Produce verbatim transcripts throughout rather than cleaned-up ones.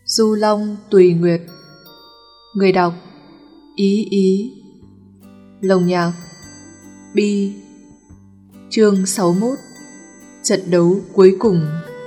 Du Long Tùy Nguyệt. Người đọc Ý Ý. Lồng nhạc Bi. Chương sáu mươi mốt. Trận đấu cuối cùng.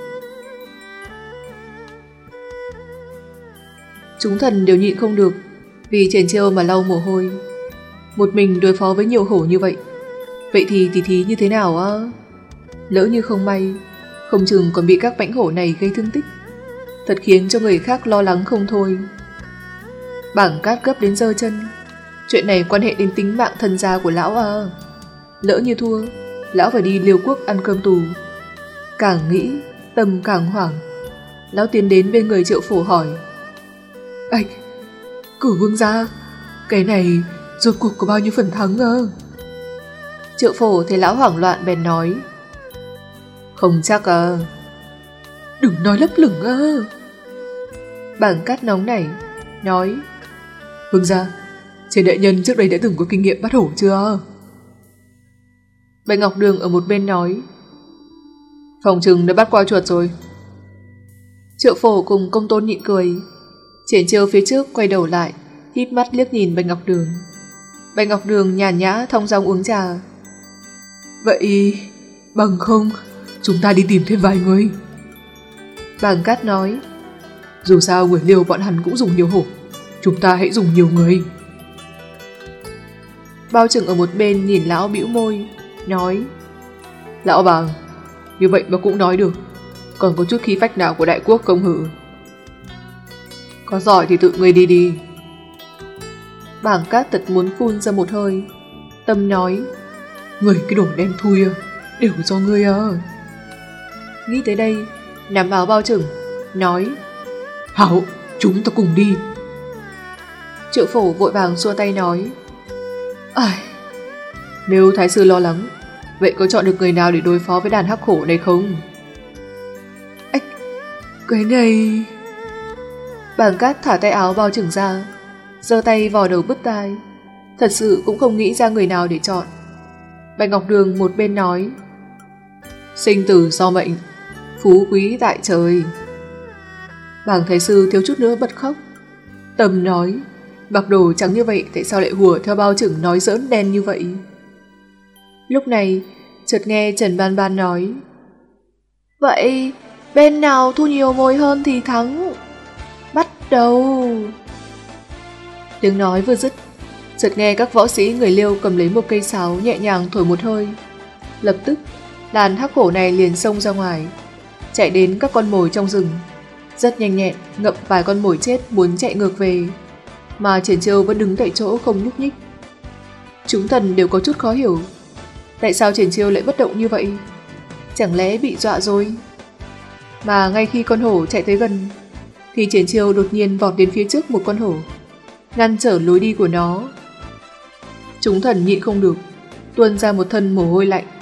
Chúng thần đều nhịn không được vì Triển Chiêu mà lau mồ hôi. Một mình đối phó với nhiều hổ như vậy, vậy thì tỉ thí như thế nào á? Lỡ như không may, không chừng còn bị các mãnh hổ này gây thương tích, thật khiến cho người khác lo lắng không thôi. Bảng Cát gấp đến giơ chân. Chuyện này quan hệ đến tính mạng thân gia của lão à. Lỡ như thua, lão phải đi Liêu Quốc ăn cơm tù. Càng nghĩ, tâm càng hoảng. Lão tiến đến bên người Triệu Phổ hỏi: Ách, cửu vương gia, cái này rốt cuộc có bao nhiêu phần thắng à? Triệu Phổ thấy lão hoảng loạn bèn nói: Không chắc à. Đừng nói lấp lửng à. Bảng Cát nóng nảy nói: Vương gia, trên đại nhân trước đây đã từng có kinh nghiệm bắt hổ chưa? Bạch Ngọc Đường ở một bên nói: Phòng trừng đã bắt qua chuột rồi. Triệu Phổ cùng Công Tôn nhịn cười. Triển Chiêu phía trước quay đầu lại, híp mắt liếc nhìn Bạch Ngọc Đường. Bạch Ngọc Đường nhàn nhã thong dong uống trà. Vậy bằng không chúng ta đi tìm thêm vài người. Bàng Cát nói: Dù sao người Liêu bọn hắn cũng dùng nhiều hổ, chúng ta hãy dùng nhiều người. Bao Trừng ở một bên nhìn lão bĩu môi, nói: Lão Bàng, như vậy mà cũng nói được, còn có chút khí phách nào của đại quốc công hử? Có giỏi thì tự ngươi đi đi. Bàng Cát thật muốn phun ra một hơi. Tâm nói: Người cái đồ đen thui à, đều do ngươi à. Nghĩ tới đây, nắm áo Bao Trừng, nói: Hảo, chúng ta cùng đi. Triệu Phổ vội vàng xua tay nói: Ai, nếu thái sư lo lắng, vậy có chọn được người nào để đối phó với đàn hắc hổ này không? Ách, cái này... Bàng Cát thả tay áo Bao Trừng ra, giơ tay vò đầu bứt tai. Thật sự cũng không nghĩ ra người nào để chọn. Bạch Ngọc Đường một bên nói: Sinh tử do mệnh, phú quý tại trời. Bàng thái sư thiếu chút nữa bật khóc. Tâm nói: Mặc đồ trắng như vậy tại sao lại hùa theo Bao Trừng nói giỡn đen như vậy? Lúc này chợt nghe Trần Ban Ban nói: Vậy bên nào thu nhiều mồi hơn thì thắng. Bắt đầu. Tiếng nói vừa dứt, chợt nghe các võ sĩ người Liêu cầm lấy một cây sáo nhẹ nhàng thổi một hơi. Lập tức đàn hắc hổ này liền xông ra ngoài, chạy đến các con mồi trong rừng, rất nhanh nhẹn ngậm vài con mồi chết muốn chạy ngược về, mà Triển Chiêu vẫn đứng tại chỗ không nhúc nhích. Chúng thần đều có chút khó hiểu, tại sao Triển Chiêu lại bất động như vậy? Chẳng lẽ bị dọa rồi? Mà ngay khi con hổ chạy tới gần, thì Triển Chiêu đột nhiên vọt đến phía trước một con hổ, ngăn trở lối đi của nó. Chúng thần nhịn không được, tuôn ra một thân mồ hôi lạnh.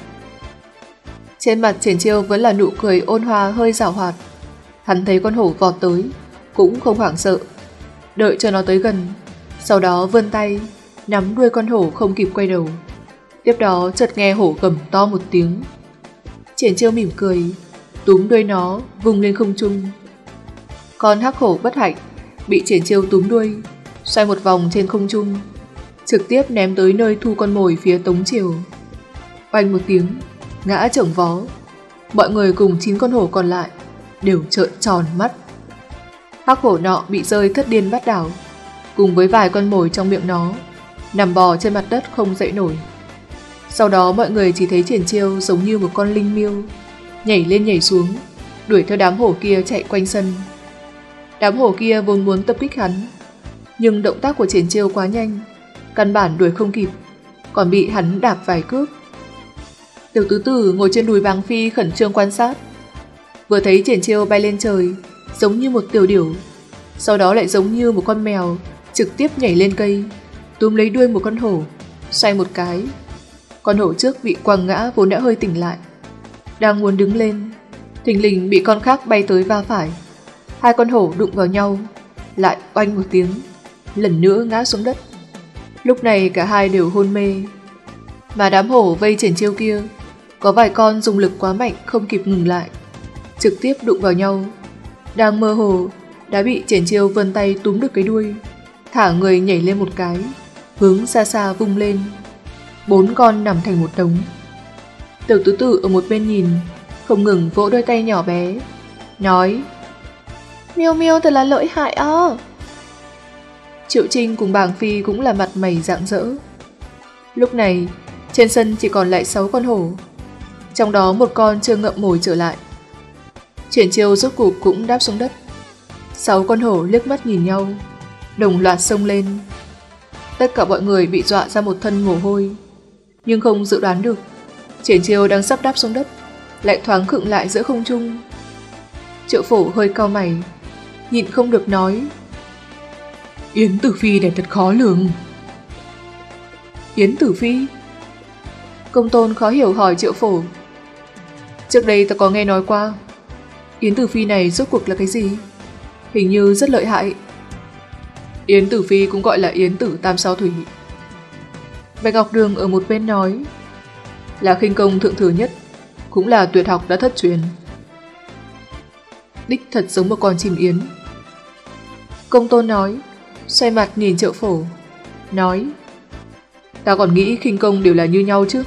Trên mặt Triển Chiêu vẫn là nụ cười ôn hòa hơi giảo hoạt. Hắn thấy con hổ vọt tới, cũng không hoảng sợ, đợi cho nó tới gần, sau đó vươn tay nắm đuôi con hổ không kịp quay đầu. Tiếp đó chợt nghe hổ gầm to một tiếng. Triển Chiêu mỉm cười, túm đuôi nó vung lên không trung. Con hắc hổ bất hạnh bị Triển Chiêu túm đuôi, xoay một vòng trên không trung, trực tiếp ném tới nơi thu con mồi phía Tống Triều. Oanh một tiếng, ngã chồng vó. Mọi người cùng chín con hổ còn lại đều trợn tròn mắt. Hắc hổ nọ bị rơi thất điên bát đảo, cùng với vài con mồi trong miệng nó, nằm bò trên mặt đất không dậy nổi. Sau đó mọi người chỉ thấy Triển Chiêu giống như một con linh miêu, nhảy lên nhảy xuống, đuổi theo đám hổ kia chạy quanh sân. Đám hổ kia vốn muốn tập kích hắn, nhưng động tác của Triển Chiêu quá nhanh, căn bản đuổi không kịp, còn bị hắn đạp vài cước. Tiểu tứ tử ngồi trên đùi Bàng Phi khẩn trương quan sát. Vừa thấy Triển Chiêu bay lên trời, giống như một tiểu điểu, sau đó lại giống như một con mèo, trực tiếp nhảy lên cây, túm lấy đuôi một con hổ, xoay một cái. Con hổ trước bị quăng ngã vốn đã hơi tỉnh lại, đang muốn đứng lên, thình lình bị con khác bay tới va phải. Hai con hổ đụng vào nhau, lại oanh một tiếng, lần nữa ngã xuống đất. Lúc này cả hai đều hôn mê. Mà đám hổ vây Triển Chiêu kia, có vài con dùng lực quá mạnh không kịp ngừng lại, trực tiếp đụng vào nhau. Đang mơ hồ đã bị Triển Chiêu vươn tay túm được cái đuôi, thả người nhảy lên một cái, hướng xa xa vung lên. Bốn con nằm thành một đống. Tiểu tứ tử ở một bên nhìn, không ngừng vỗ đôi tay nhỏ bé, nói: Miêu Miêu thật là lợi hại á. Triệu Trinh cùng Bàng Phi cũng là mặt mày rạng rỡ. Lúc này trên sân chỉ còn lại sáu con hổ, trong đó một con chưa ngậm mồi trở lại. Triển Chiêu rốt cục cũng đáp xuống đất. Sáu con hổ liếc mắt nhìn nhau, đồng loạt xông lên. Tất cả mọi người bị dọa ra một thân mồ hôi, nhưng không dự đoán được Triển Chiêu đang sắp đáp xuống đất lại thoáng khựng lại giữa không trung. Triệu Phổ hơi cau mày, nhịn không được nói: Yến Tử Phi này thật khó lường. Yến Tử Phi? Công Tôn khó hiểu hỏi Triệu Phổ: Trước đây ta có nghe nói qua, Yến Tử Phi này rốt cuộc là cái gì? Hình như rất lợi hại. Yến Tử Phi cũng gọi là Yến Tử Tam Sao Thủy. Bạch Ngọc Đường ở một bên nói: Là khinh công thượng thừa nhất, cũng là tuyệt học đã thất truyền. Đích thật giống một con chim yến. Công Tôn nói, xoay mặt nhìn Triệu Phổ, nói: Ta còn nghĩ khinh công đều là như nhau chứ.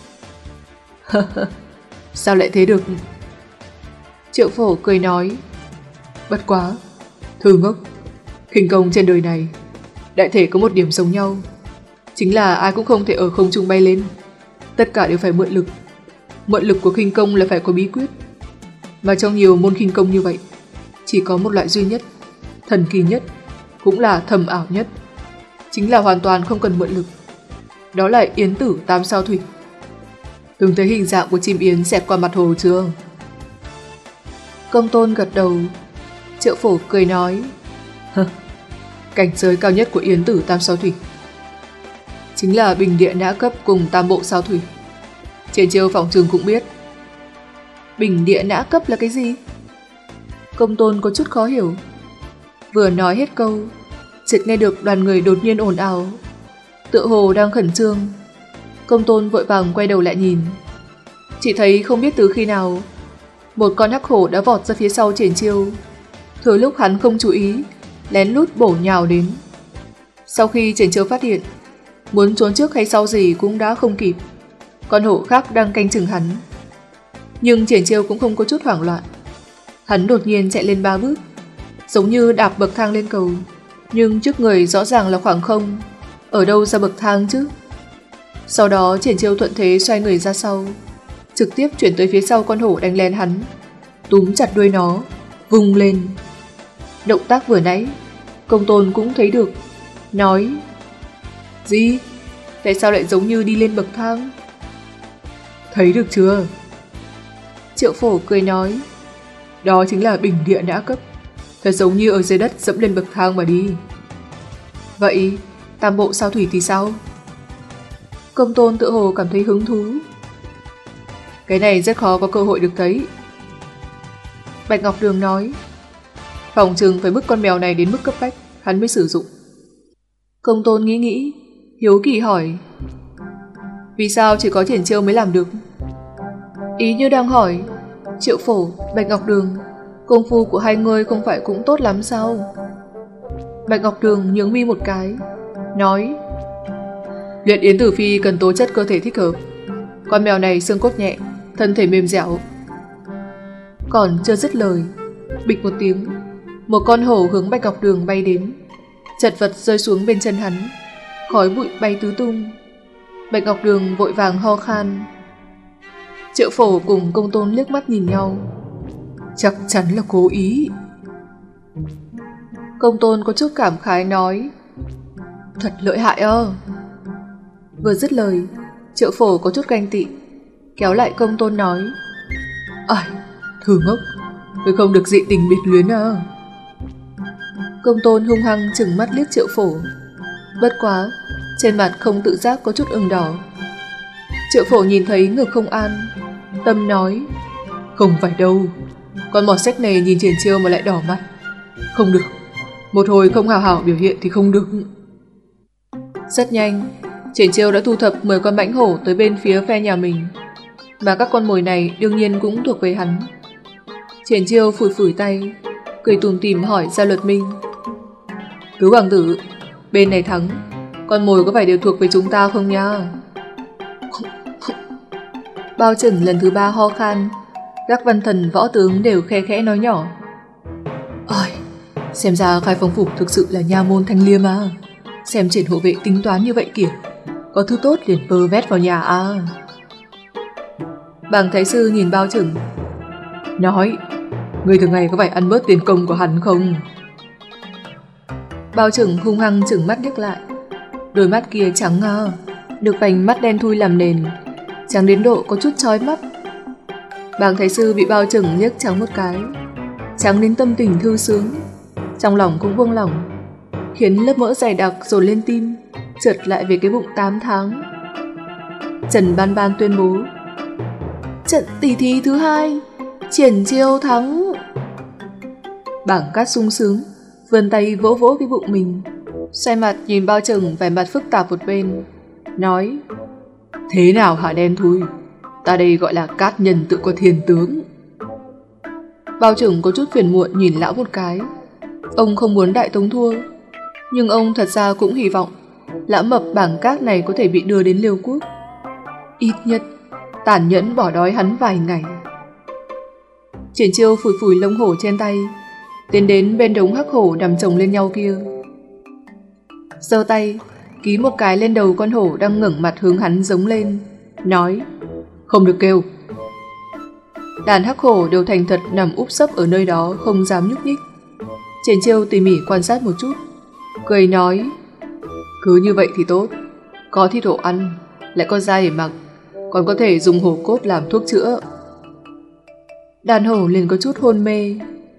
Sao lại thế được? Triệu Phổ cười nói: Bất quá, thư ngốc, khinh công trên đời này đại thể có một điểm giống nhau, chính là ai cũng không thể ở không trung bay lên, tất cả đều phải mượn lực. Mượn lực của khinh công là phải có bí quyết, mà trong nhiều môn khinh công như vậy, chỉ có một loại duy nhất, thần kỳ nhất, cũng là thầm ảo nhất, chính là hoàn toàn không cần mượn lực. Đó là Yến Tử Tam Sao Thủy. Từng thấy hình dạng của chim yến xẹt qua mặt hồ chưa? Công Tôn gật đầu. Triệu Phổ cười nói: Cảnh giới cao nhất của Yến Tử Tam Sao Thủy chính là bình địa nã cấp cùng tam bộ sao thủy. Trên Chiêu phòng trường cũng biết. Bình địa nã cấp là cái gì? Công Tôn có chút khó hiểu. Vừa nói hết câu, chợt nghe được đoàn người đột nhiên ồn ào, tựa hồ đang khẩn trương. Công Tôn vội vàng quay đầu lại nhìn, chỉ thấy không biết từ khi nào một con hắc hổ đã vọt ra phía sau Triển Chiêu, thừa lúc hắn không chú ý, lén lút bổ nhào đến. Sau khi Triển Chiêu phát hiện, muốn trốn trước hay sau gì cũng đã không kịp. Con hổ khác đang canh chừng hắn, nhưng Triển Chiêu cũng không có chút hoảng loạn. Hắn đột nhiên chạy lên ba bước, giống như đạp bậc thang lên cầu, nhưng trước người rõ ràng là khoảng không, ở đâu ra bậc thang chứ? Sau đó Triển Chiêu thuận thế xoay người ra sau, trực tiếp chuyển tới phía sau con hổ đánh lén hắn, túm chặt đuôi nó, vung lên. Động tác vừa nãy Công Tôn cũng thấy được, nói: Gì? Tại sao lại giống như đi lên bậc thang? Thấy được chưa? Triệu Phổ cười nói: Đó chính là bình địa nã cấp, thật giống như ở dưới đất dẫm lên bậc thang mà đi. Vậy tam bộ sao thủy thì sao? Công Tôn tự hồ cảm thấy hứng thú. Cái này rất khó có cơ hội được thấy. Bạch Ngọc Đường nói: Phòng chừng phải bức con mèo này đến mức cấp bách hắn mới sử dụng. Công Tôn nghĩ nghĩ, hiếu kỳ hỏi: Vì sao chỉ có Triển Chiêu mới làm được? Ý như đang hỏi: Triệu Phổ, Bạch Ngọc Đường, công phu của hai người không phải cũng tốt lắm sao? Bạch Ngọc Đường nhướng mi một cái, nói: Luyện Yến Tử Phi cần tố chất cơ thể thích hợp. Con mèo này xương cốt nhẹ, thân thể mềm dẻo. Còn chưa dứt lời, bịch một tiếng, một con hổ hướng Bạch Ngọc Đường bay đến, chật vật rơi xuống bên chân hắn, khói bụi bay tứ tung. Bạch Ngọc Đường vội vàng ho khan. Triệu Phổ cùng Công Tôn liếc mắt nhìn nhau, chắc chắn là cố ý. Công Tôn có chút cảm khái nói: Thật lợi hại ơ. Vừa dứt lời, Triệu Phổ có chút ganh tị, kéo lại Công Tôn nói: Ai, thử ngốc, tôi không được dị tình biệt luyến à. Công Tôn hung hăng chừng mắt liếc Triệu Phổ, bất quá trên mặt không tự giác có chút ửng đỏ. Triệu Phổ nhìn thấy ngực không an, tâm nói: Không phải đâu, con mọt sách này nhìn Triển Chiêu mà lại đỏ mặt. Không được, một hồi không hào hảo biểu hiện thì không được. Rất nhanh, Triển Chiêu đã thu thập mười con mãnh hổ tới bên phía phe nhà mình, mà các con mồi này đương nhiên cũng thuộc về hắn. Triển Chiêu phủi phủi tay, cười tủm tỉm hỏi Gia Luật Minh. Tứ hoàng tử, bên này thắng, con mồi có phải đều thuộc về chúng ta không nha? Bao Chừng lần thứ ba ho khan, các văn thần võ tướng đều khe khẽ nói nhỏ. Ôi, xem ra Khai Phong Phủ thực sự là nha môn thanh liêm à. Xem triển hộ vệ tính toán như vậy kìa, có thứ tốt liền vơ vét vào nhà à. Bàng thái sư nhìn Bao Chừng, nói, người thường ngày có phải ăn bớt tiền công của hắn không? Bao Chừng hung hăng chừng mắt liếc lại, đôi mắt kia trắng à, được vành mắt đen thui làm nền, trắng đến độ có chút chói mắt. Bàng thái sư bị Bao Chừng liếc trắng một cái, trắng đến tâm tình thư sướng, trong lòng cũng buông lỏng, khiến lớp mỡ dày đặc dồn lên tim, trượt lại về cái bụng tám tháng. Trần Ban Ban tuyên bố, trận tỷ thí thứ hai, Triển Chiêu thắng. Bảng Cát sung sướng, vươn tay vỗ vỗ cái bụng mình, xoay mặt nhìn Bao Chừng vẻ mặt phức tạp một bên, nói, thế nào hả đen thui, ta đây gọi là cát nhân tự có thiên tướng. Bao Chừng có chút phiền muộn nhìn lão một cái. Ông không muốn Đại Tống thua, nhưng ông thật ra cũng hy vọng lão mập Bảng Cát này có thể bị đưa đến Liêu Quốc, ít nhất tàn nhẫn bỏ đói hắn vài ngày. Triển Chiêu phủi phủi lông hổ trên tay, tiến đến bên đống hắc hổ nằm chồng lên nhau kia, giơ tay ký một cái lên đầu con hổ đang ngẩng mặt hướng hắn giống lên, nói, không được kêu. Đàn hắc hổ đều thành thật nằm úp sấp ở nơi đó, không dám nhúc nhích. Triển Chiêu tỉ mỉ quan sát một chút, cười nói, cứ như vậy thì tốt, có thịt hổ ăn, lại có da để mặc, còn có thể dùng hổ cốt làm thuốc chữa. Đàn hổ liền có chút hôn mê.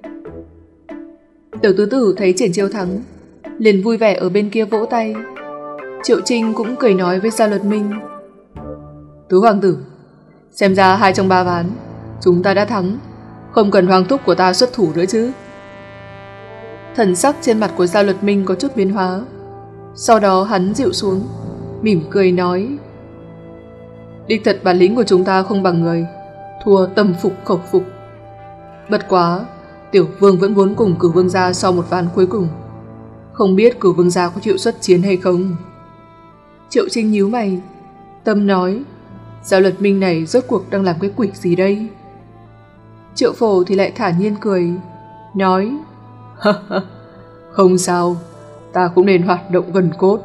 Tiểu tứ tử thấy Triển Chiêu thắng, liền vui vẻ ở bên kia vỗ tay. Triệu Trinh cũng cười nói với Gia Luật Minh, Tứ hoàng tử, xem ra hai trong ba ván chúng ta đã thắng, không cần hoàng thúc của ta xuất thủ nữa chứ. Thần sắc trên mặt của Gia Luật Minh có chút biến hóa, sau đó hắn dịu xuống, mỉm cười nói, đích thật bản lĩnh của chúng ta không bằng người, thua tâm phục khẩu phục. Bất quá, tiểu vương vẫn muốn cùng Cửu vương gia sau một ván cuối cùng, không biết Cửu vương gia có chịu xuất chiến hay không. Triệu Trinh nhíu mày, tâm nói, Gia Luật Minh này rốt cuộc đang làm cái quỷ gì đây? Triệu Phổ thì lại thản nhiên cười, nói, không sao, ta cũng nên hoạt động gần cốt.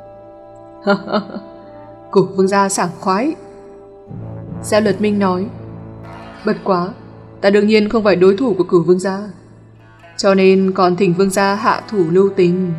Cửu vương gia sảng khoái. Gia Luật Minh nói, bất quá, ta đương nhiên không phải đối thủ của Cửu vương gia, cho nên còn thỉnh vương gia hạ thủ lưu tình.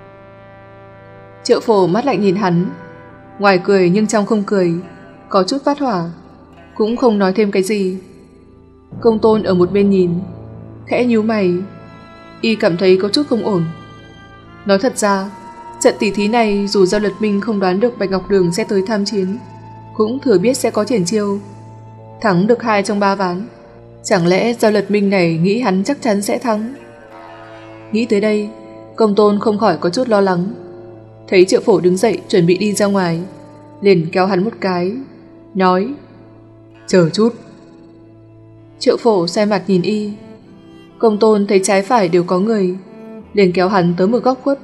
Triệu Phổ mắt lạnh nhìn hắn, ngoài cười nhưng trong không cười, có chút phát hỏa, cũng không nói thêm cái gì. Công Tôn ở một bên nhìn, khẽ nhíu mày, y cảm thấy có chút không ổn. Nói thật ra, trận tỷ thí này dù Gia Luật Minh không đoán được Bạch Ngọc Đường sẽ tới tham chiến, cũng thừa biết sẽ có Triển Chiêu, thắng được hai trong ba ván, chẳng lẽ Gia Luật Minh này nghĩ hắn chắc chắn sẽ thắng? Nghĩ tới đây, Công Tôn không khỏi có chút lo lắng. Thấy Triệu Phổ đứng dậy chuẩn bị đi ra ngoài, liền kéo hắn một cái, nói, chờ chút. Triệu Phổ xoay mặt nhìn y. Công Tôn thấy trái phải đều có người, liền kéo hắn tới một góc khuất.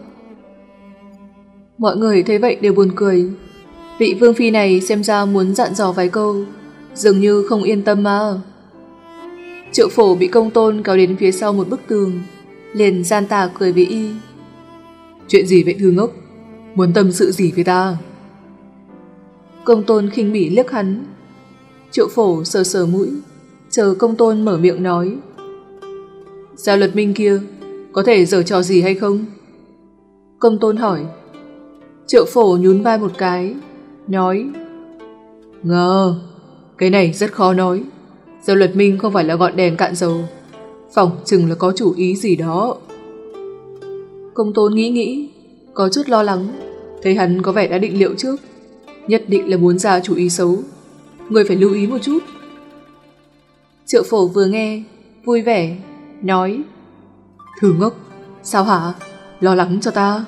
Mọi người thấy vậy đều buồn cười. Vị vương phi này xem ra muốn dặn dò vài câu, dường như không yên tâm mà. Triệu Phổ bị Công Tôn kéo đến phía sau một bức tường, liền gian tà cười với y. Chuyện gì vậy thư ngốc, muốn tâm sự gì với ta? Công Tôn khinh bỉ liếc hắn. Triệu Phổ sờ sờ mũi, chờ Công Tôn mở miệng nói. Gia Luật Minh kia có thể giở trò gì hay không? Công Tôn hỏi. Triệu Phổ nhún vai một cái, nói, ngờ, cái này rất khó nói. Gia Luật Minh không phải là ngọn đèn cạn dầu, phỏng chừng là có chủ ý gì đó. Công Tôn nghĩ nghĩ, có chút lo lắng, thấy hắn có vẻ đã định liệu trước, nhất định là muốn ra chủ ý xấu, người phải lưu ý một chút. Triệu Phổ vừa nghe, vui vẻ, nói, Thư ngốc, sao hả? Lo lắng cho ta?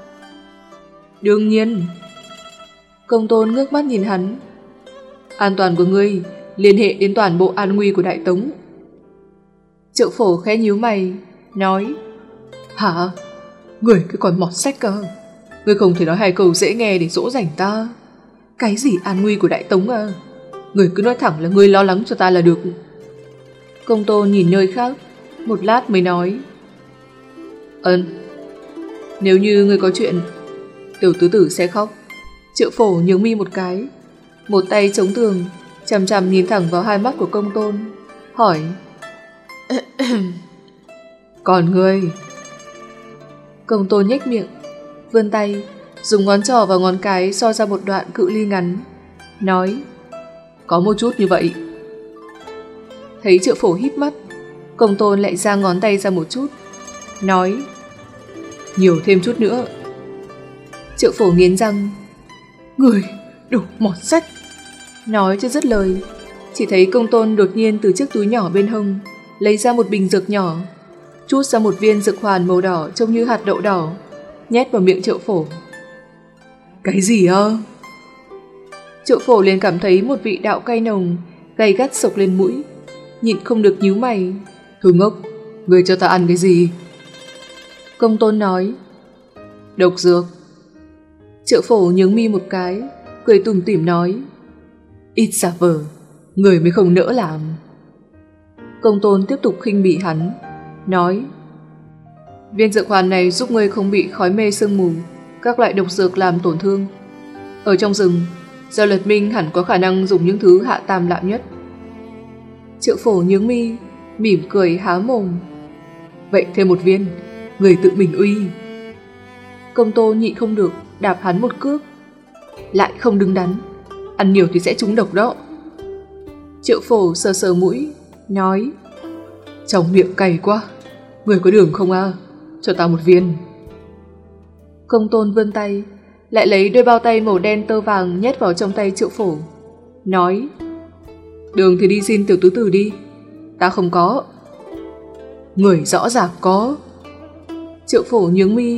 Đương nhiên. Công Tôn ngước mắt nhìn hắn. An toàn của ngươi liên hệ đến toàn bộ an nguy của Đại Tống. Triệu Phổ khẽ nhíu mày, nói: Hả? Người cái con mọt sách cơ. Người không thể nói hai câu dễ nghe để dỗ dành ta. Cái gì an nguy của Đại Tống à? Người cứ nói thẳng là người lo lắng cho ta là được. Công tôn nhìn nơi khác, một lát mới nói: Ơn, nếu như người có chuyện, tiểu tứ tử sẽ khóc. Triệu Phổ nhướng mi một cái, một tay chống tường, chằm chằm nhìn thẳng vào hai mắt của công tôn, hỏi: Còn ngươi? Công tôn nhếch miệng, vươn tay, dùng ngón trỏ và ngón cái so ra một đoạn cự ly ngắn, nói: Có một chút như vậy. Thấy Triệu Phổ híp mắt, công tôn lại giang ngón tay ra một chút, nói: Nhiều thêm chút nữa. Triệu Phổ nghiến răng: Người đồ mọt sách. Nói chưa dứt lời, chỉ thấy công tôn đột nhiên từ chiếc túi nhỏ bên hông lấy ra một bình dược nhỏ, trút ra một viên dược hoàn màu đỏ trông như hạt đậu đỏ, nhét vào miệng Triệu Phổ. Cái gì ơ? Triệu Phổ liền cảm thấy một vị đạo cay nồng gay gắt sộc lên mũi, nhịn không được nhíu mày. Thôi ngốc, người cho ta ăn cái gì? Công tôn nói: Độc dược. Triệu Phổ nhướng mi một cái, cười tủm tỉm nói: Ít giả vờ, người mới không nỡ làm. Công tôn tiếp tục khinh bỉ hắn, nói: Viên dược hoàn này giúp ngươi không bị khói mê sương mù, các loại độc dược làm tổn thương. Ở trong rừng, Giao Lật Minh hẳn có khả năng dùng những thứ hạ tam lạm nhất. Triệu Phổ nhướng mi, mỉm cười há mồm: Vậy thêm một viên, người tự mình uy. Công tôn nhịn không được, đạp hắn một cước: Lại không đứng đắn, ăn nhiều thì sẽ trúng độc đó. Triệu Phổ sờ sờ mũi, nói: Trong miệng cay quá, người có đường không à? Cho ta một viên. Công tôn vươn tay, lại lấy đôi bao tay màu đen tơ vàng nhét vào trong tay Triệu Phổ, nói: Đường thì đi xin tiểu tứ tử đi, ta không có. Người rõ ràng có. Triệu Phổ nhướng mi: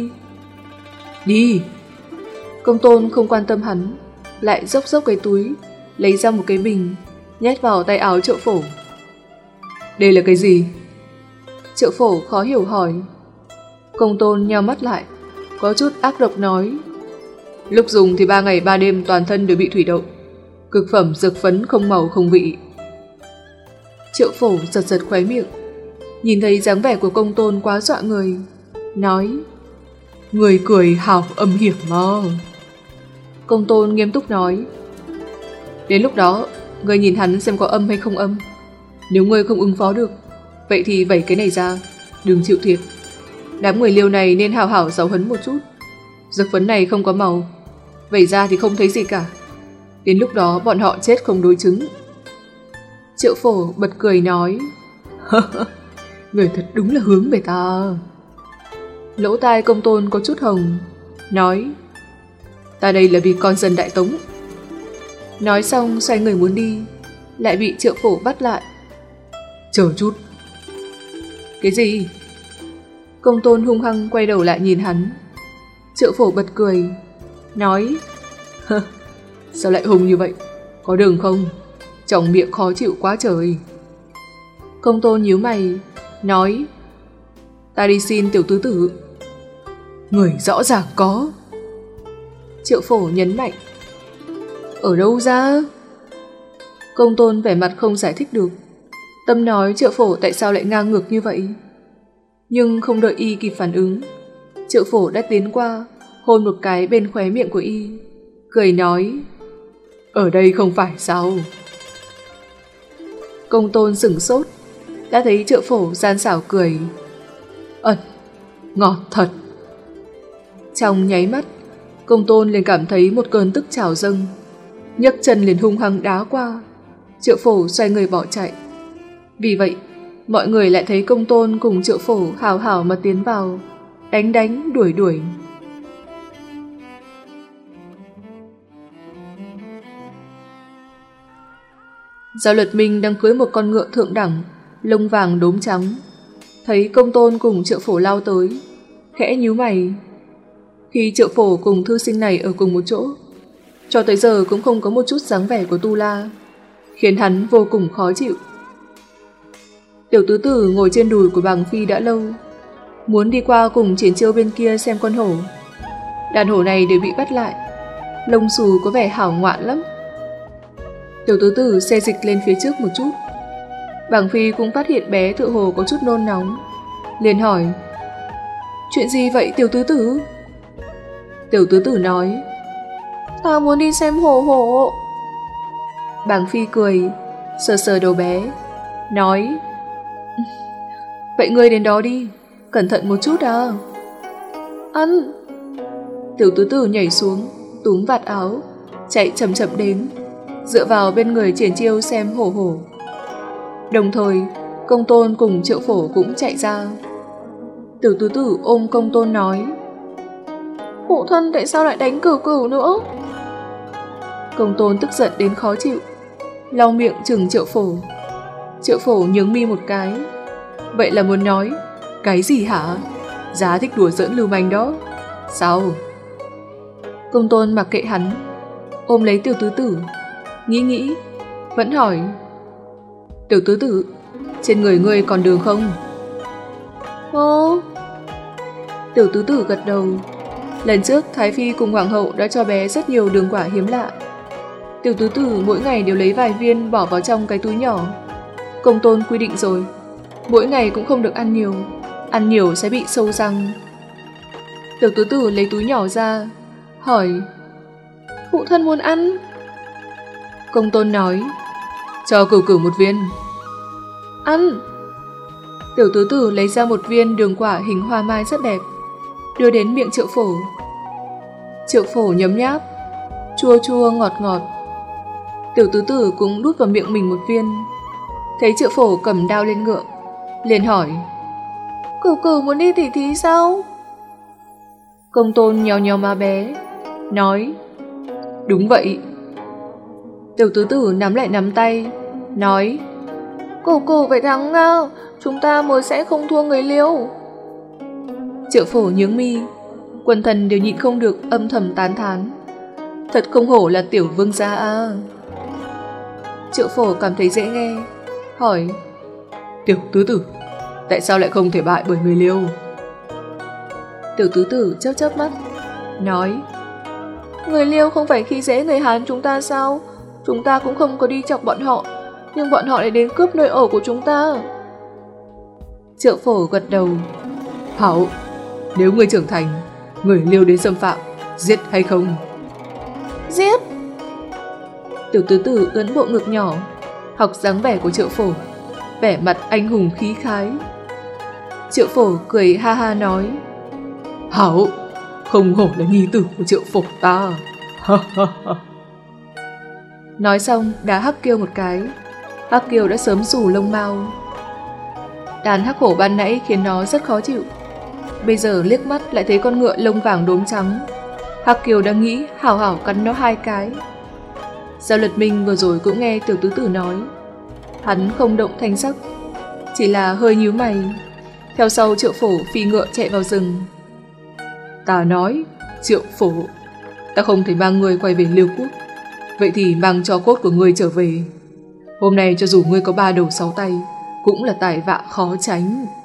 Đi. Công tôn không quan tâm hắn, lại dốc dốc cái túi, lấy ra một cái bình, nhét vào tay áo Triệu Phổ. Đây là cái gì? Triệu Phổ khó hiểu hỏi. Công tôn nheo mắt lại, có chút ác độc nói: Lúc dùng thì ba ngày ba đêm toàn thân đều bị thủy đậu, cực phẩm dược phấn không màu không vị. Triệu Phổ giật giật khóe miệng, nhìn thấy dáng vẻ của công tôn quá dọa người, nói: Người cười hào âm hiểm mà. Công tôn nghiêm túc nói: Đến lúc đó, người nhìn hắn xem có âm hay không âm. Nếu ngươi không ứng phó được, vậy thì vẩy cái này ra, đừng chịu thiệt. Đám người liêu này nên hào hảo giáo huấn một chút. Dược phấn này không có màu, vẩy ra thì không thấy gì cả. Đến lúc đó bọn họ chết không đối chứng. Triệu Phổ bật cười nói: Người thật đúng là hướng về ta. Lỗ tai công tôn có chút hồng, nói: Ta đây là vì con dân Đại Tống. Nói xong xoay người muốn đi, lại bị Triệu Phổ bắt lại. Chờ chút. Cái gì? Công tôn hung hăng quay đầu lại nhìn hắn. Triệu Phổ bật cười, nói: Sao lại hung như vậy? Có đường không? Trong miệng khó chịu quá trời. Công tôn nhíu mày, nói: Ta đi xin tiểu tứ tử. Người rõ ràng có. Triệu Phổ nhấn mạnh: Ở đâu ra? Công tôn vẻ mặt không giải thích được, tâm nói Triệu Phổ tại sao lại ngang ngược như vậy. Nhưng không đợi y kịp phản ứng, Triệu Phổ đã tiến qua, hôn một cái bên khóe miệng của y, cười nói: Ở đây không phải sao? Công tôn sửng sốt, đã thấy Triệu Phổ gian xảo cười: Ẩn, ngọt thật. Trong nháy mắt, công tôn liền cảm thấy một cơn tức trào dâng, nhấc chân liền hung hăng đá qua. Triệu Phổ xoay người bỏ chạy. Vì vậy, mọi người lại thấy công tôn cùng Triệu Phổ hào hào mà tiến vào, đánh đánh đuổi đuổi. Giao Lật Minh đang cưỡi một con ngựa thượng đẳng, lông vàng đốm trắng, thấy công tôn cùng Triệu Phổ lao tới, khẽ nhíu mày. Khi Triệu Phổ cùng thư sinh này ở cùng một chỗ, cho tới giờ cũng không có một chút dáng vẻ của tu la, khiến hắn vô cùng khó chịu. Tiểu tứ tử ngồi trên đùi của Bàng Phi đã lâu, muốn đi qua cùng Triển Chiêu bên kia xem con hổ. Đàn hổ này đều bị bắt lại, lông xù có vẻ hảo ngoạn lắm. Tiểu tứ tử xê dịch lên phía trước một chút. Bàng Phi cũng phát hiện bé tựa hồ có chút nôn nóng, liền hỏi: chuyện gì vậy tiểu tứ tử? Tiểu tứ tử nói: ta muốn đi xem hổ hổ. Bàng Phi cười, sờ sờ đầu bé, nói: vậy ngươi đến đó đi, cẩn thận một chút à. Ăn. Tiểu tứ tử nhảy xuống, túm vạt áo, chạy chậm chậm đến, dựa vào bên người Triển Chiêu xem hổ hổ. Đồng thời, Công Tôn cùng Triệu Phổ cũng chạy ra. Tiểu tứ tử ôm Công Tôn nói: phụ thân tại sao lại đánh Cửu Cửu nữa? Công Tôn tức giận đến khó chịu, lau miệng chừng Triệu Phổ. Triệu Phổ nhướng mi một cái, vậy là muốn nói: cái gì hả? Giá thích đùa giỡn lưu manh đó. Sao? Công Tôn mặc kệ hắn, ôm lấy tiểu tứ tử, nghĩ nghĩ, vẫn hỏi: tiểu tứ tử, trên người ngươi còn đường không? Ồ. Tiểu tứ tử gật đầu. Lần trước Thái Phi cùng Hoàng hậu đã cho bé rất nhiều đường quả hiếm lạ. Tiểu tứ tử mỗi ngày đều lấy vài viên bỏ vào trong cái túi nhỏ. Công Tôn quy định rồi, mỗi ngày cũng không được ăn nhiều, ăn nhiều sẽ bị sâu răng. Tiểu tứ tử lấy túi nhỏ ra, hỏi: phụ thân muốn ăn? Công Tôn nói: cho Cửu Cửu một viên. Ăn. Tiểu tứ tử lấy ra một viên đường quả hình hoa mai rất đẹp, đưa đến miệng Triệu Phổ. Triệu Phổ nhấm nháp, chua chua ngọt ngọt. Tiểu tứ tử cũng đút vào miệng mình một viên. Thấy Triệu Phổ cầm đao lên ngựa, liền hỏi: Cửu Cửu muốn đi tỉ thí sao? Công Tôn nhéo nhéo má bé, nói: đúng vậy. Tiểu tứ tử nắm lại nắm tay, nói: Cửu Cửu phải thắng à, chúng ta mới sẽ không thua người Liêu. Triệu Phổ nhướng mi, quần thần đều nhịn không được âm thầm tán thán: thật không hổ là tiểu vương gia à. Triệu Phổ cảm thấy dễ nghe, hỏi: tiểu tứ tử, tại sao lại không thể bại bởi người Liêu? Tiểu tứ tử chớp chớp mắt, nói: người Liêu không phải khi dễ người Hán chúng ta sao? Chúng ta cũng không có đi chọc bọn họ, nhưng bọn họ lại đến cướp nơi ở của chúng ta. Triệu Phổ gật đầu: hảo, nếu người trưởng thành, người Liêu đến xâm phạm, giết hay không? Giết. Tiểu tứ tử ưỡn bộ ngực nhỏ, học dáng vẻ của Triệu Phổ, vẻ mặt anh hùng khí khái. Triệu Phổ cười ha ha nói: hảo, không hổ là nhi tử của Triệu Phổ ta. Nói xong đá Hắc Kiêu một cái. Hắc Kiêu đã sớm rủ lông mao. Đàn hắc hổ ban nãy khiến nó rất khó chịu, bây giờ liếc mắt lại thấy con ngựa lông vàng đốm trắng. Hắc Kiêu đang nghĩ hảo hảo cắn nó hai cái. Giao Lật Minh vừa rồi cũng nghe tiểu tứ tử nói, hắn không động thanh sắc, chỉ là hơi nhíu mày. Theo sau Triệu Phổ phi ngựa chạy vào rừng. Ta nói: Triệu Phổ, ta không thể mang ngươi quay về Liêu Quốc, vậy thì mang tro cốt của ngươi trở về. Hôm nay cho dù ngươi có ba đầu sáu tay, cũng là tai vạ khó tránh.